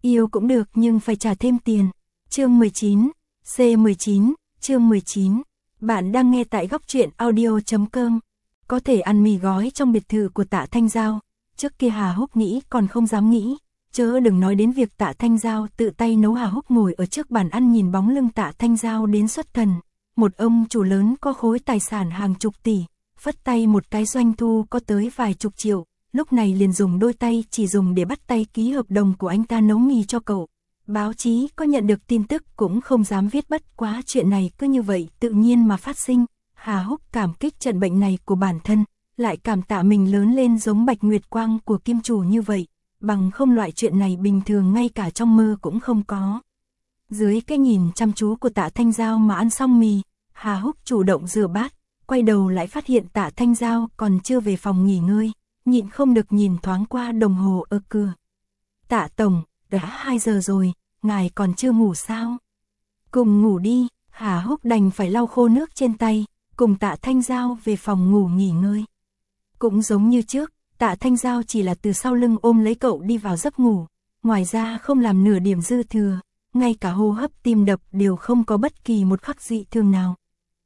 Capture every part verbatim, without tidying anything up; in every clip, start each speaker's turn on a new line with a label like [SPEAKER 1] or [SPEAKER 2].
[SPEAKER 1] Yêu cũng được nhưng phải trả thêm tiền. Chương mười chín, C mười chín, chương mười chín. Bạn đang nghe tại góc truyện audio chấm com. Có thể ăn mì gói trong biệt thự của Tạ Thanh Giao. Trước kia Hà Húc nghĩ còn không dám nghĩ. Chớ đừng nói đến việc Tạ Thanh Giao tự tay nấu. Hà Húc ngồi ở trước bàn ăn nhìn bóng lưng Tạ Thanh Giao đến xuất thần. Một ông chủ lớn có khối tài sản hàng chục tỷ, phất tay một cái doanh thu có tới vài chục triệu, lúc này liền dùng đôi tay chỉ dùng để bắt tay ký hợp đồng của anh ta nấu mì cho cậu. Báo chí có nhận được tin tức cũng không dám viết, bất quá chuyện này cứ như vậy tự nhiên mà phát sinh. Hà Húc cảm kích trận bệnh này của bản thân, lại cảm tạ mình lớn lên giống Bạch Nguyệt Quang của kim chủ như vậy, bằng không loại chuyện này bình thường ngay cả trong mơ cũng không có. Dưới cái nhìn chăm chú của Tạ Thanh Giao mà ăn xong mì, Hà Húc chủ động rửa bát, quay đầu lại phát hiện Tạ Thanh Giao còn chưa về phòng nghỉ ngơi, nhịn không được nhìn thoáng qua đồng hồ ở cửa. Tạ tổng, đã hai giờ rồi, ngài còn chưa ngủ sao? Cùng ngủ đi. Hà Húc đành phải lau khô nước trên tay, cùng Tạ Thanh Giao về phòng ngủ nghỉ ngơi. Cũng giống như trước, Tạ Thanh Giao chỉ là từ sau lưng ôm lấy cậu đi vào giấc ngủ, ngoài ra không làm nửa điểm dư thừa, ngay cả hô hấp tim đập đều không có bất kỳ một khắc dị thường nào.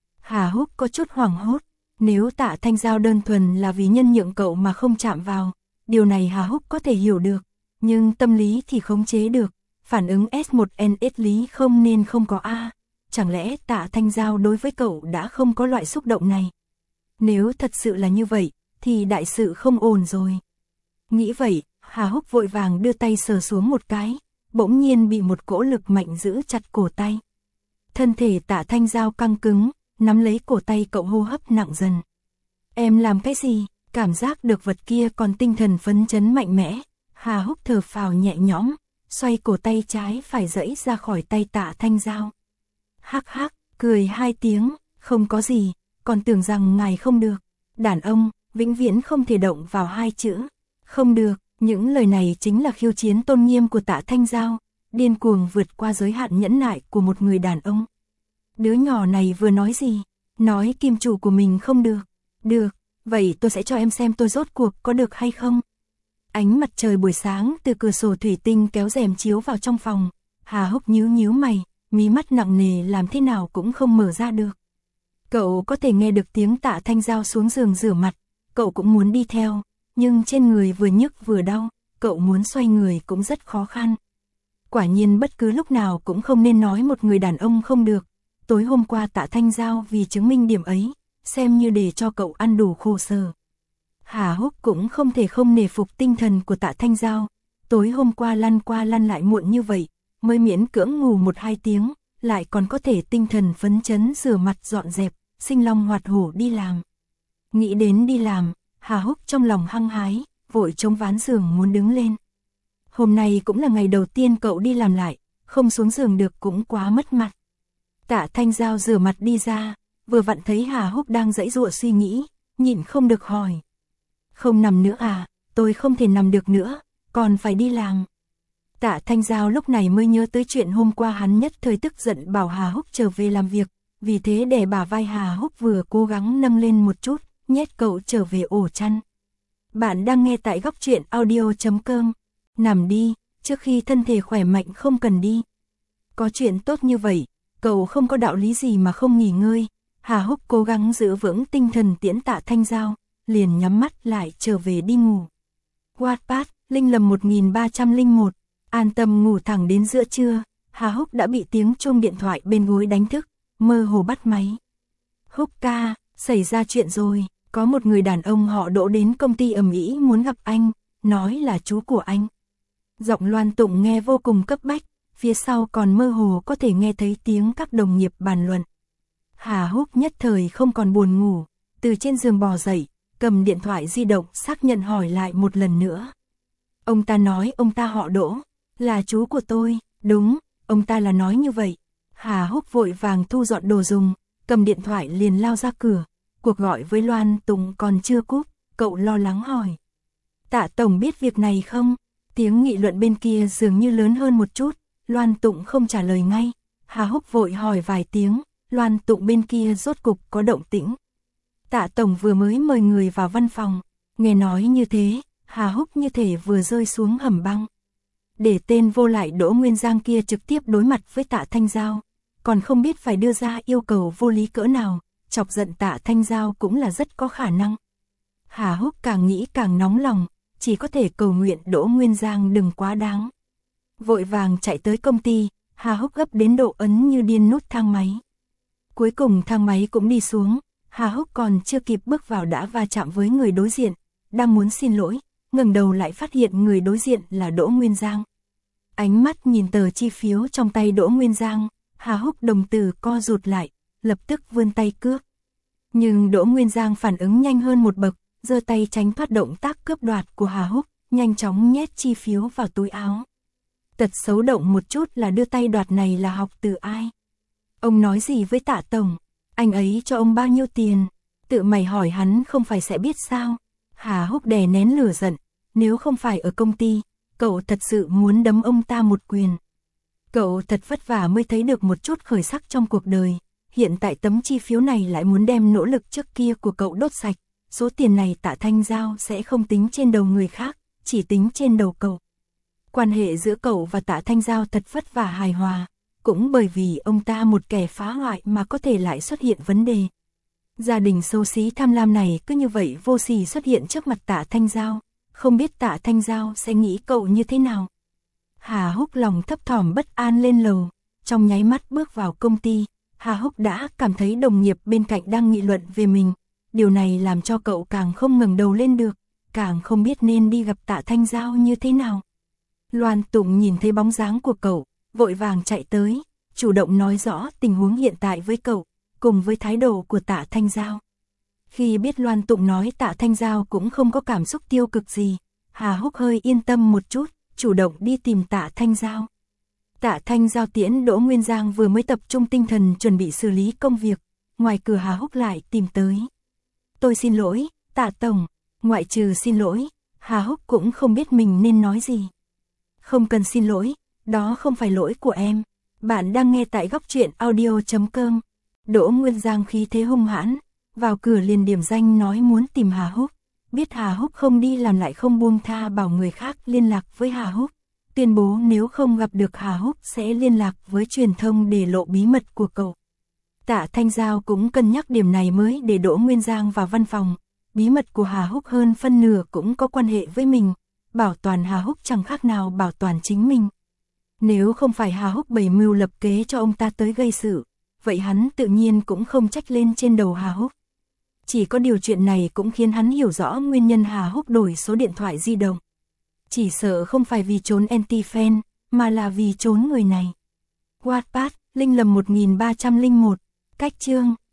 [SPEAKER 1] Hà Húc có chút hoảng hốt, nếu Tạ Thanh Giao đơn thuần là vì nhân nhượng cậu mà không chạm vào, điều này Hà Húc có thể hiểu được, nhưng tâm lý thì khống chế được, phản ứng S một N S lý không nên không có a. Chẳng lẽ Tạ Thanh Giao đối với cậu đã không có loại xúc động này? Nếu thật sự là như vậy, thì đại sự không ổn rồi. Nghĩ vậy, Hà Húc vội vàng đưa tay sờ xuống một cái, bỗng nhiên bị một cỗ lực mạnh giữ chặt cổ tay. Thân thể Tạ Thanh Giao căng cứng, nắm lấy cổ tay cậu, hô hấp nặng dần. Em làm cái gì? Cảm giác được vật kia còn tinh thần phấn chấn mạnh mẽ, Hà Húc thở phào nhẹ nhõm, xoay cổ tay trái phải giãy ra khỏi tay Tạ Thanh Giao. Hắc hắc, cười hai tiếng, không có gì, còn tưởng rằng ngài không được. Đàn ông, vĩnh viễn không thể động vào hai chữ, không được. Những lời này chính là khiêu chiến tôn nghiêm của Tạ Thanh Giao, điên cuồng vượt qua giới hạn nhẫn nại của một người đàn ông. Đứa nhỏ này vừa nói gì? Nói kim chủ của mình không được. Được, vậy tôi sẽ cho em xem tôi rốt cuộc có được hay không. Ánh mặt trời buổi sáng từ cửa sổ thủy tinh kéo rèm chiếu vào trong phòng. Hà Húc nhíu nhíu mày, mí mắt nặng nề làm thế nào cũng không mở ra được. Cậu có thể nghe được tiếng Tạ Thanh Giao xuống giường rửa mặt, cậu cũng muốn đi theo, nhưng trên người vừa nhức vừa đau, cậu muốn xoay người cũng rất khó khăn. Quả nhiên bất cứ lúc nào cũng không nên nói một người đàn ông không được. Tối hôm qua Tạ Thanh Giao vì chứng minh điểm ấy, xem như để cho cậu ăn đủ khổ sở. Hà Húc cũng không thể không nể phục tinh thần của Tạ Thanh Giao. Tối hôm qua lăn qua lăn lại muộn như vậy, mới miễn cưỡng ngủ một hai tiếng, lại còn có thể tinh thần phấn chấn rửa mặt dọn dẹp, sinh long hoạt hổ đi làm. Nghĩ đến đi làm, Hà Húc trong lòng hăng hái, vội chống ván giường muốn đứng lên. Hôm nay cũng là ngày đầu tiên cậu đi làm lại, không xuống giường được cũng quá mất mặt. Tạ Thanh Giao rửa mặt đi ra, vừa vặn thấy Hà Húc đang giãy giụa suy nghĩ, nhịn không được hỏi. Không nằm nữa à? Tôi không thể nằm được nữa, còn phải đi làm. Tạ Thanh Giao lúc này mới nhớ tới chuyện hôm qua hắn nhất thời tức giận bảo Hà Húc trở về làm việc, vì thế để bả vai Hà Húc vừa cố gắng nâng lên một chút, nhét cậu trở về ổ chăn. Bạn đang nghe tại góc truyện audio chấm com. Nằm đi, trước khi thân thể khỏe mạnh không cần đi. Có chuyện tốt như vậy, cậu không có đạo lý gì mà không nghỉ ngơi. Hà Húc cố gắng giữ vững tinh thần tiễn Tạ Thanh Giao, liền nhắm mắt lại trở về đi ngủ. Wattpad, Linh Lầm một nghìn ba trăm lẻ một, an tâm ngủ thẳng đến giữa trưa, Hà Húc đã bị tiếng chuông điện thoại bên gối đánh thức, mơ hồ bắt máy. Húc ca, xảy ra chuyện rồi, có một người đàn ông họ Đỗ đến công ty ầm ĩ muốn gặp anh, nói là chú của anh. Giọng Loan Tụng nghe vô cùng cấp bách, phía sau còn mơ hồ có thể nghe thấy tiếng các đồng nghiệp bàn luận. Hà Húc nhất thời không còn buồn ngủ, từ trên giường bò dậy, cầm điện thoại di động xác nhận hỏi lại một lần nữa. Ông ta nói ông ta họ Đỗ, là chú của tôi, đúng, ông ta là nói như vậy. Hà Húc vội vàng thu dọn đồ dùng, cầm điện thoại liền lao ra cửa, cuộc gọi với Loan Tụng còn chưa cúp, cậu lo lắng hỏi. Tạ tổng biết việc này không? Tiếng nghị luận bên kia dường như lớn hơn một chút, Loan Tụng không trả lời ngay. Hà Húc vội hỏi vài tiếng, Loan Tụng bên kia rốt cục có động tĩnh. Tạ tổng vừa mới mời người vào văn phòng, nghe nói như thế, Hà Húc như thể vừa rơi xuống hầm băng. để tên vô lại Đỗ Nguyên Giang kia trực tiếp đối mặt với Tạ Thanh Giao, còn không biết phải đưa ra yêu cầu vô lý cỡ nào, chọc giận Tạ Thanh Giao cũng là rất có khả năng. Hà Húc càng nghĩ càng nóng lòng, chỉ có thể cầu nguyện Đỗ Nguyên Giang đừng quá đáng. Vội vàng chạy tới công ty, Hà Húc gấp đến độ ấn như điên nút thang máy. Cuối cùng thang máy cũng đi xuống, Hà Húc còn chưa kịp bước vào đã va chạm với người đối diện, đang muốn xin lỗi, ngẩng đầu lại phát hiện người đối diện là Đỗ Nguyên Giang. Ánh mắt nhìn tờ chi phiếu trong tay Đỗ Nguyên Giang, Hà Húc đồng tử co rụt lại, lập tức vươn tay cướp. Nhưng Đỗ Nguyên Giang phản ứng nhanh hơn một bậc, giơ tay tránh thoát động tác cướp đoạt của Hà Húc, nhanh chóng nhét chi phiếu vào túi áo. Tật xấu động một chút là đưa tay đoạt này là học từ ai? Ông nói gì với Tạ tổng? Anh ấy cho ông bao nhiêu tiền? Tự mày hỏi hắn không phải sẽ biết sao? Hà Húc đè nén lửa giận, nếu không phải ở công ty, cậu thật sự muốn đấm ông ta một quyền. Cậu thật vất vả mới thấy được một chút khởi sắc trong cuộc đời, hiện tại tấm chi phiếu này lại muốn đem nỗ lực trước kia của cậu đốt sạch, số tiền này Tạ Thanh Giao sẽ không tính trên đầu người khác, chỉ tính trên đầu cậu. Quan hệ giữa cậu và Tạ Thanh Giao thật vất vả hài hòa, cũng bởi vì ông ta một kẻ phá hoại mà có thể lại xuất hiện vấn đề. Gia đình xấu xí tham lam này cứ như vậy vô sỉ xuất hiện trước mặt Tạ Thanh Giao, không biết Tạ Thanh Giao sẽ nghĩ cậu như thế nào. Hà Húc lòng thấp thỏm bất an lên lầu, trong nháy mắt bước vào công ty, Hà Húc đã cảm thấy đồng nghiệp bên cạnh đang nghị luận về mình, điều này làm cho cậu càng không ngẩng đầu lên được, càng không biết nên đi gặp Tạ Thanh Giao như thế nào. Loan Tụng nhìn thấy bóng dáng của cậu, vội vàng chạy tới, chủ động nói rõ tình huống hiện tại với cậu, cùng với thái độ của Tạ Thanh Giao. Khi biết Loan Tụng nói Tạ Thanh Giao cũng không có cảm xúc tiêu cực gì, Hà Húc hơi yên tâm một chút, chủ động đi tìm Tạ Thanh Giao. Tạ Thanh Giao tiễn Đỗ Nguyên Giang vừa mới tập trung tinh thần chuẩn bị xử lý công việc, ngoài cửa Hà Húc lại tìm tới. Tôi xin lỗi, Tạ tổng, ngoại trừ xin lỗi, Hà Húc cũng không biết mình nên nói gì. Không cần xin lỗi, đó không phải lỗi của em. Bạn đang nghe tại góc truyện audio chấm com. Đỗ Nguyên Giang khí thế hung hãn, vào cửa liền điểm danh nói muốn tìm Hà Húc. Biết Hà Húc không đi làm lại không buông tha bảo người khác liên lạc với Hà Húc. Tuyên bố nếu không gặp được Hà Húc sẽ liên lạc với truyền thông để lộ bí mật của cậu. Tạ Thanh Giao cũng cân nhắc điểm này mới để Đỗ Nguyên Giang vào văn phòng. Bí mật của Hà Húc hơn phân nửa cũng có quan hệ với mình. Bảo toàn Hà Húc chẳng khác nào bảo toàn chính mình. Nếu không phải Hà Húc bày mưu lập kế cho ông ta tới gây sự, vậy hắn tự nhiên cũng không trách lên trên đầu Hà Húc. Chỉ có điều chuyện này cũng khiến hắn hiểu rõ nguyên nhân Hà Húc đổi số điện thoại di động. Chỉ sợ không phải vì trốn anti-fan, mà là vì trốn người này. Wattpad, Linh Lầm một nghìn ba trăm lẻ một, cách chương.